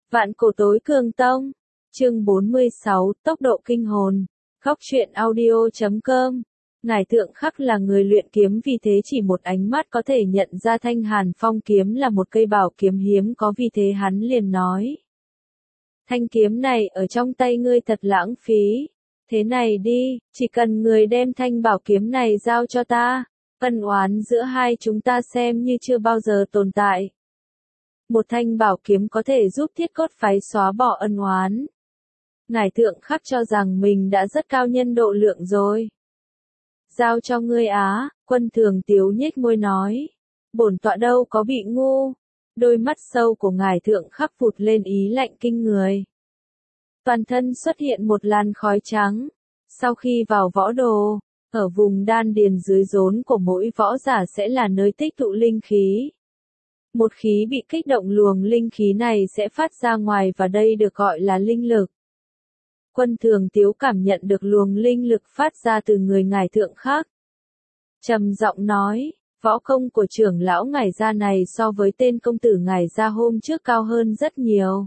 Vạn cổ tối cường tông. Chương 46, tốc độ kinh hồn. Góc truyện audio.com. Ngải Thượng Khắc là người luyện kiếm, vì thế chỉ một ánh mắt có thể nhận ra Thanh Hàn Phong kiếm là một cây bảo kiếm hiếm có, vì thế hắn liền nói: thanh kiếm này ở trong tay ngươi thật lãng phí. Thế này đi, chỉ cần người đem thanh bảo kiếm này giao cho ta, ân oán giữa hai chúng ta xem như chưa bao giờ tồn tại. Một thanh bảo kiếm có thể giúp Thiết Cốt phái xóa bỏ ân oán. Ngải Thượng Khắc cho rằng mình đã rất cao nhân độ lượng rồi. Giao cho ngươi á, Quân Thường Tiếu nhếch môi nói. Bổn tọa đâu có bị ngu. Đôi mắt sâu của Ngải Thượng Khắc phụt lên ý lạnh kinh người. Toàn thân xuất hiện một làn khói trắng. Sau khi vào võ đồ, ở vùng đan điền dưới rốn của mỗi võ giả sẽ là nơi tích tụ linh khí. Một khí bị kích động, luồng linh khí này sẽ phát ra ngoài và đây được gọi là linh lực. Quân Thường Tiếu cảm nhận được luồng linh lực phát ra từ người Ngải Thượng Khắc. Trầm giọng nói, võ công của trưởng lão Ngải gia này so với tên công tử Ngải gia hôm trước cao hơn rất nhiều.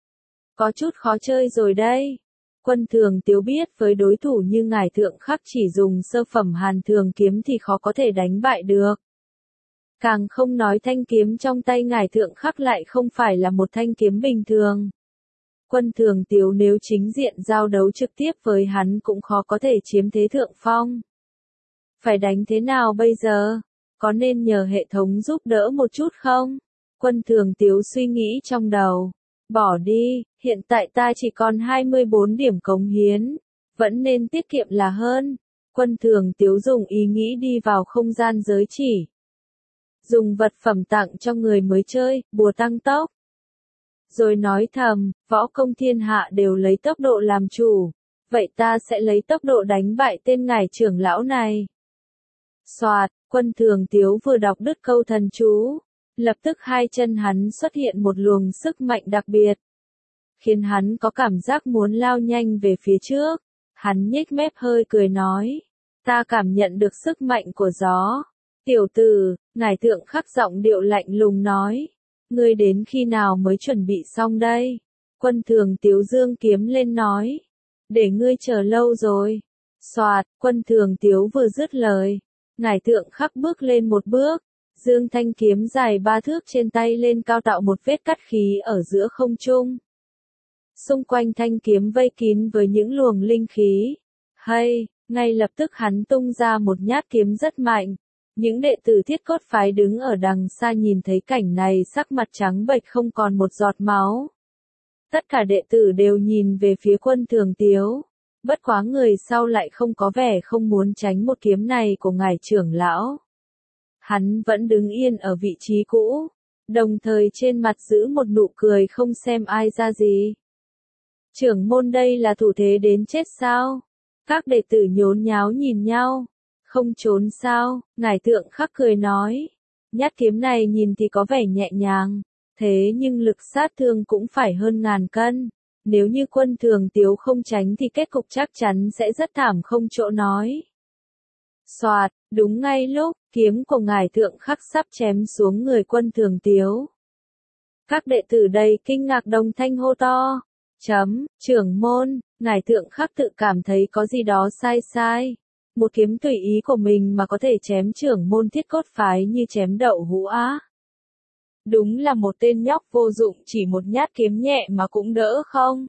Có chút khó chơi rồi đây. Quân Thường Tiếu biết với đối thủ như Ngải Thượng Khắc chỉ dùng sơ phẩm Hàn Thường kiếm thì khó có thể đánh bại được. Càng không nói thanh kiếm trong tay Ngải Thượng Khắc lại không phải là một thanh kiếm bình thường. Quân Thường Tiếu nếu chính diện giao đấu trực tiếp với hắn cũng khó có thể chiếm thế thượng phong. Phải đánh thế nào bây giờ? Có nên nhờ hệ thống giúp đỡ một chút không? Quân Thường Tiếu suy nghĩ trong đầu. Bỏ đi, hiện tại ta chỉ còn 24 điểm cống hiến. Vẫn nên tiết kiệm là hơn. Quân Thường Tiếu dùng ý nghĩ đi vào không gian giới chỉ. Dùng vật phẩm tặng cho người mới chơi, bùa tăng tốc. Rồi nói thầm, võ công thiên hạ đều lấy tốc độ làm chủ. Vậy ta sẽ lấy tốc độ đánh bại tên Ngải trưởng lão này. Soạt, Quân Thường Tiếu vừa đọc đứt câu thần chú. Lập tức hai chân hắn xuất hiện một luồng sức mạnh đặc biệt. Khiến hắn có cảm giác muốn lao nhanh về phía trước. Hắn nhếch mép hơi cười nói. Ta cảm nhận được sức mạnh của gió. Tiểu tử, Ngải Thượng Khắc giọng điệu lạnh lùng nói. Ngươi đến khi nào mới chuẩn bị xong đây? Quân Thường Tiếu dương kiếm lên nói. Để ngươi chờ lâu rồi. Soạt, Quân Thường Tiếu vừa dứt lời. Ngải Thượng Khắc bước lên một bước. Dương thanh kiếm dài 3 thước trên tay lên cao, tạo một vết cắt khí ở giữa không trung. Xung quanh thanh kiếm vây kín với những luồng linh khí. Hay, ngay lập tức hắn tung ra một nhát kiếm rất mạnh. Những đệ tử Thiết Cốt phái đứng ở đằng xa nhìn thấy cảnh này sắc mặt trắng bệch không còn một giọt máu. Tất cả đệ tử đều nhìn về phía Quân Thường Tiếu. Bất quá người sau lại không có vẻ không muốn tránh một kiếm này của Ngải trưởng lão. Hắn vẫn đứng yên ở vị trí cũ, đồng thời trên mặt giữ một nụ cười không xem ai ra gì. Trưởng môn đây là thủ thế đến chết sao? Các đệ tử nhốn nháo nhìn nhau. Không trốn sao? Ngải Thượng Khắc cười nói. Nhát kiếm này nhìn thì có vẻ nhẹ nhàng, thế nhưng lực sát thương cũng phải hơn 1000 cân. Nếu như Quân Thường Tiếu không tránh thì kết cục chắc chắn sẽ rất thảm không chỗ nói. Soạt, đúng ngay lúc, kiếm của Ngải Thượng Khắc sắp chém xuống người Quân Thường Tiếu. Các đệ tử đầy kinh ngạc đồng thanh hô to. Trưởng môn, Ngải Thượng Khắc tự cảm thấy có gì đó sai. Một kiếm tùy ý của mình mà có thể chém trưởng môn Thiết Cốt phái như chém đậu hũ á. Đúng là một tên nhóc vô dụng, chỉ một nhát kiếm nhẹ mà cũng đỡ không?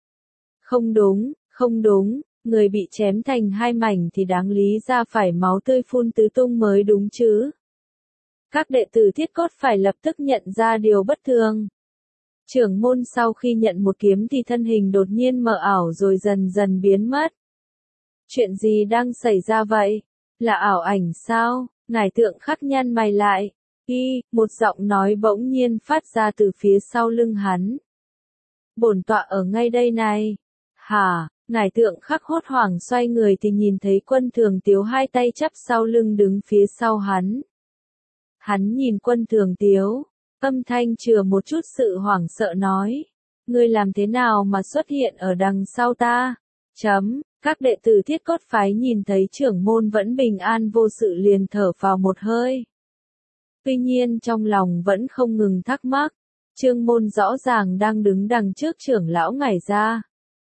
Không đúng, người bị chém thành 2 mảnh thì đáng lý ra phải máu tươi phun tứ tung mới đúng chứ. Các đệ tử Thiết Cốt phải lập tức nhận ra điều bất thường. Trưởng môn sau khi nhận một kiếm thì thân hình đột nhiên mờ ảo rồi dần dần biến mất. Chuyện gì đang xảy ra vậy? Là ảo ảnh sao? Ngải Thượng Khắc nhăn mày lại. Một giọng nói bỗng nhiên phát ra từ phía sau lưng hắn. Bổn tọa ở ngay đây này. Hả? Ngải Thượng Khắc hốt hoảng xoay người thì nhìn thấy Quân Thường Tiếu hai tay chắp sau lưng đứng phía sau hắn. Hắn nhìn Quân Thường Tiếu, âm thanh chừa một chút sự hoảng sợ nói. Ngươi làm thế nào mà xuất hiện ở đằng sau ta? Các đệ tử Thiết Cốt phái nhìn thấy trưởng môn vẫn bình an vô sự liền thở phào một hơi. Tuy nhiên trong lòng vẫn không ngừng thắc mắc. Trương Môn rõ ràng đang đứng đằng trước trưởng lão ngải ra.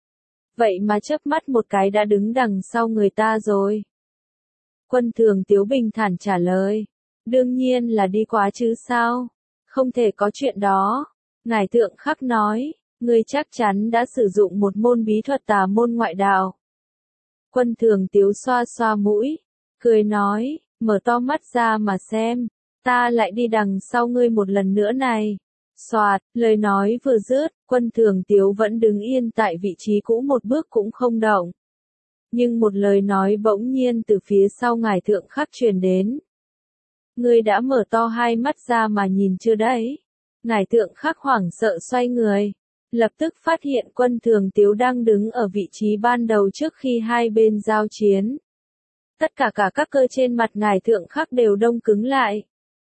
Vậy mà chớp mắt một cái đã đứng đằng sau người ta rồi. Quân Thường Tiếu bình thản trả lời. Đương nhiên là đi quá chứ sao. Không thể có chuyện đó. Ngải Thượng Khắc nói, ngươi chắc chắn đã sử dụng một môn bí thuật tà môn ngoại đạo. Quân Thường Tiếu xoa xoa mũi, cười nói, mở to mắt ra mà xem, ta lại đi đằng sau ngươi một lần nữa này. Soạt, lời nói vừa dứt, Quân Thường Tiếu vẫn đứng yên tại vị trí cũ một bước cũng không động. Nhưng một lời nói bỗng nhiên từ phía sau Ngải Thượng Khắc truyền đến. Ngươi đã mở to hai mắt ra mà nhìn chưa đấy? Ngải Thượng Khắc hoảng sợ xoay người. Lập tức phát hiện Quân Thường Tiếu đang đứng ở vị trí ban đầu trước khi hai bên giao chiến. Tất cả các cơ trên mặt Ngải Thượng Khắc đều đông cứng lại.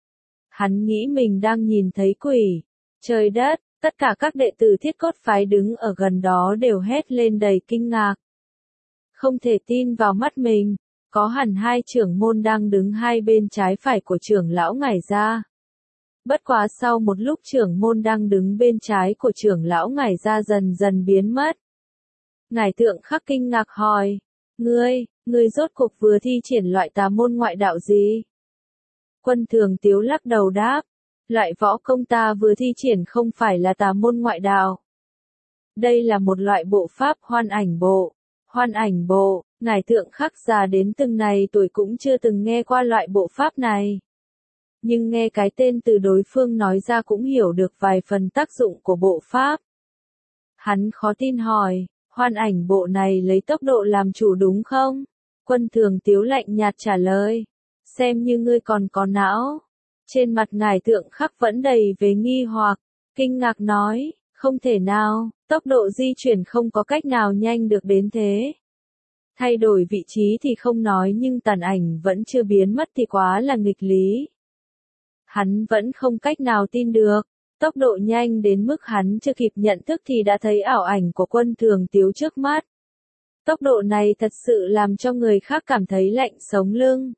Hắn nghĩ mình đang nhìn thấy quỷ. Trời đất, tất cả các đệ tử Thiết Cốt phái đứng ở gần đó đều hét lên đầy kinh ngạc. Không thể tin vào mắt mình, có hẳn hai trưởng môn đang đứng hai bên trái phải của trưởng lão Ngải ra. Bất quá sau một lúc trưởng môn đang đứng bên trái của trưởng lão Ngải ra dần dần biến mất. Ngải Thượng Khắc kinh ngạc hỏi, ngươi rốt cuộc vừa thi triển loại tà môn ngoại đạo gì? Quân Thường Tiếu lắc đầu đáp, loại võ công ta vừa thi triển không phải là tà môn ngoại đạo. Đây là một loại bộ pháp hoan ảnh bộ. Hoan ảnh bộ, Ngải Thượng Khắc già đến từng này tuổi cũng chưa từng nghe qua loại bộ pháp này. Nhưng nghe cái tên từ đối phương nói ra cũng hiểu được vài phần tác dụng của bộ pháp. Hắn khó tin hỏi, hoan ảnh bộ này lấy tốc độ làm chủ đúng không? Quân Thường Tiếu lạnh nhạt trả lời, xem như ngươi còn có não. Trên mặt Ngải Thượng Khắc vẫn đầy vẻ nghi hoặc, kinh ngạc nói, không thể nào, tốc độ di chuyển không có cách nào nhanh được đến thế. Thay đổi vị trí thì không nói nhưng tàn ảnh vẫn chưa biến mất thì quá là nghịch lý. Hắn vẫn không cách nào tin được, tốc độ nhanh đến mức hắn chưa kịp nhận thức thì đã thấy ảo ảnh của Quân Thường Tiếu trước mắt. Tốc độ này thật sự làm cho người khác cảm thấy lạnh sống lưng.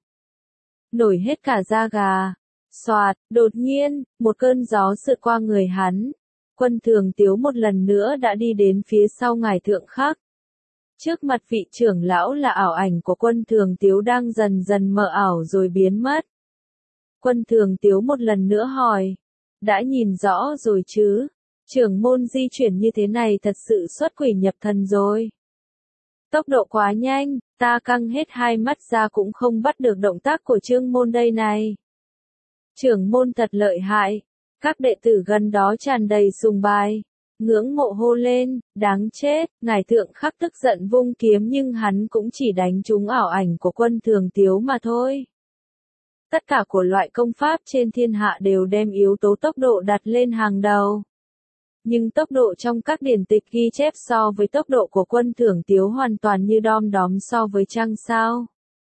Nổi hết cả da gà. Soạt, đột nhiên, một cơn gió sượt qua người hắn. Quân Thường Tiếu một lần nữa đã đi đến phía sau Ngải Thượng Khắc. Trước mặt vị trưởng lão là ảo ảnh của Quân Thường Tiếu đang dần dần mờ ảo rồi biến mất. Quân Thường Tiếu một lần nữa hỏi, đã nhìn rõ rồi chứ? Trưởng môn di chuyển như thế này thật sự xuất quỷ nhập thần rồi. Tốc độ quá nhanh, ta căng hết hai mắt ra cũng không bắt được động tác của Trương môn đây này. Trưởng môn thật lợi hại, các đệ tử gần đó tràn đầy sùng bái, ngưỡng mộ hô lên, đáng chết. Ngải Thượng Khắc tức giận vung kiếm nhưng hắn cũng chỉ đánh trúng ảo ảnh của Quân Thường Tiếu mà thôi. Tất cả của loại công pháp trên thiên hạ đều đem yếu tố tốc độ đặt lên hàng đầu. Nhưng tốc độ trong các điển tịch ghi chép so với tốc độ của Quân Thường Tiếu hoàn toàn như đom đóm so với trăng sao.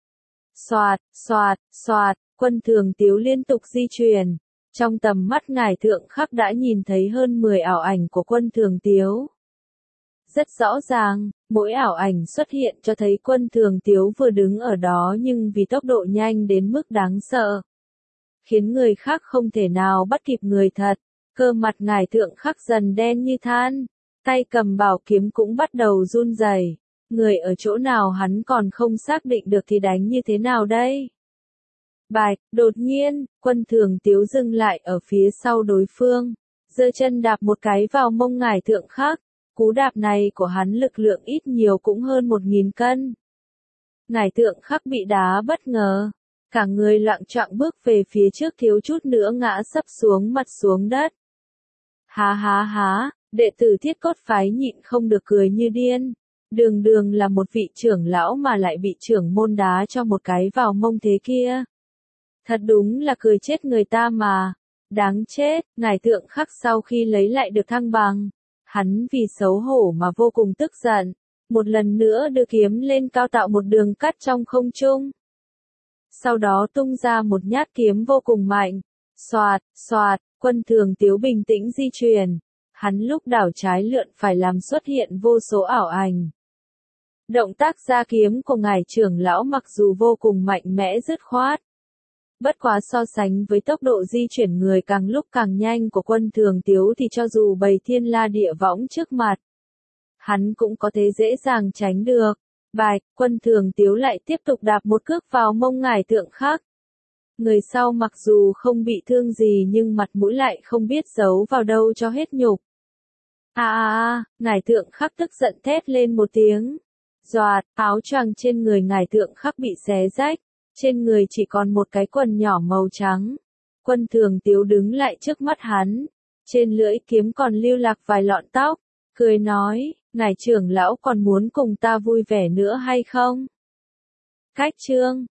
Soạt, soạt, soạt, Quân Thường Tiếu liên tục di chuyển. Trong tầm mắt Ngải Thượng Khắc đã nhìn thấy hơn 10 ảo ảnh của Quân Thường Tiếu. Rất rõ ràng, mỗi ảo ảnh xuất hiện cho thấy Quân Thường Tiếu vừa đứng ở đó nhưng vì tốc độ nhanh đến mức đáng sợ. Khiến người khác không thể nào bắt kịp người thật. Cơ mặt Ngải Thượng Khắc dần đen như than, tay cầm bảo kiếm cũng bắt đầu run rẩy. Người ở chỗ nào hắn còn không xác định được thì đánh như thế nào đây? Bạch, đột nhiên, Quân Thường Tiếu dừng lại ở phía sau đối phương, giơ chân đạp một cái vào mông Ngải Thượng Khắc. Cú đạp này của hắn lực lượng ít nhiều cũng hơn 1000 cân. Ngải Thượng Khắc bị đá bất ngờ, cả người loạng choạng bước về phía trước thiếu chút nữa ngã sấp xuống mặt xuống đất. Há, đệ tử Thiết Cốt phái nhịn không được cười như điên. Đường là một vị trưởng lão mà lại bị trưởng môn đá cho một cái vào mông thế kia. Thật đúng là cười chết người ta mà. Đáng chết. Ngải Thượng Khắc sau khi lấy lại được thăng bằng, hắn vì xấu hổ mà vô cùng tức giận. Một lần nữa đưa kiếm lên cao tạo một đường cắt trong không trung. Sau đó tung ra một nhát kiếm vô cùng mạnh. Soạt, soạt, Quân Thường Tiếu bình tĩnh di chuyển. Hắn lúc đảo trái lượn phải làm xuất hiện vô số ảo ảnh. Động tác ra kiếm của Ngải trưởng lão mặc dù vô cùng mạnh mẽ dứt khoát, Bất quá so sánh với tốc độ di chuyển người càng lúc càng nhanh của Quân Thường Tiếu thì cho dù bầy thiên la địa võng trước mặt, hắn cũng có thể dễ dàng tránh được. Bạch, Quân Thường Tiếu lại tiếp tục đạp một cước vào mông ngải tượng khắc. Người sau mặc dù không bị thương gì nhưng mặt mũi lại không biết giấu vào đâu cho hết nhục. Ngải tượng khắc tức giận thét lên một tiếng. Doạt, áo choàng trên người ngải tượng khắc bị xé rách, trên người chỉ còn một cái quần nhỏ màu trắng. Quân Thường Tiếu đứng lại trước mắt hắn, trên lưỡi kiếm còn lưu lạc vài lọn tóc, cười nói, ngải trưởng lão còn muốn cùng ta vui vẻ nữa hay không? Cách chương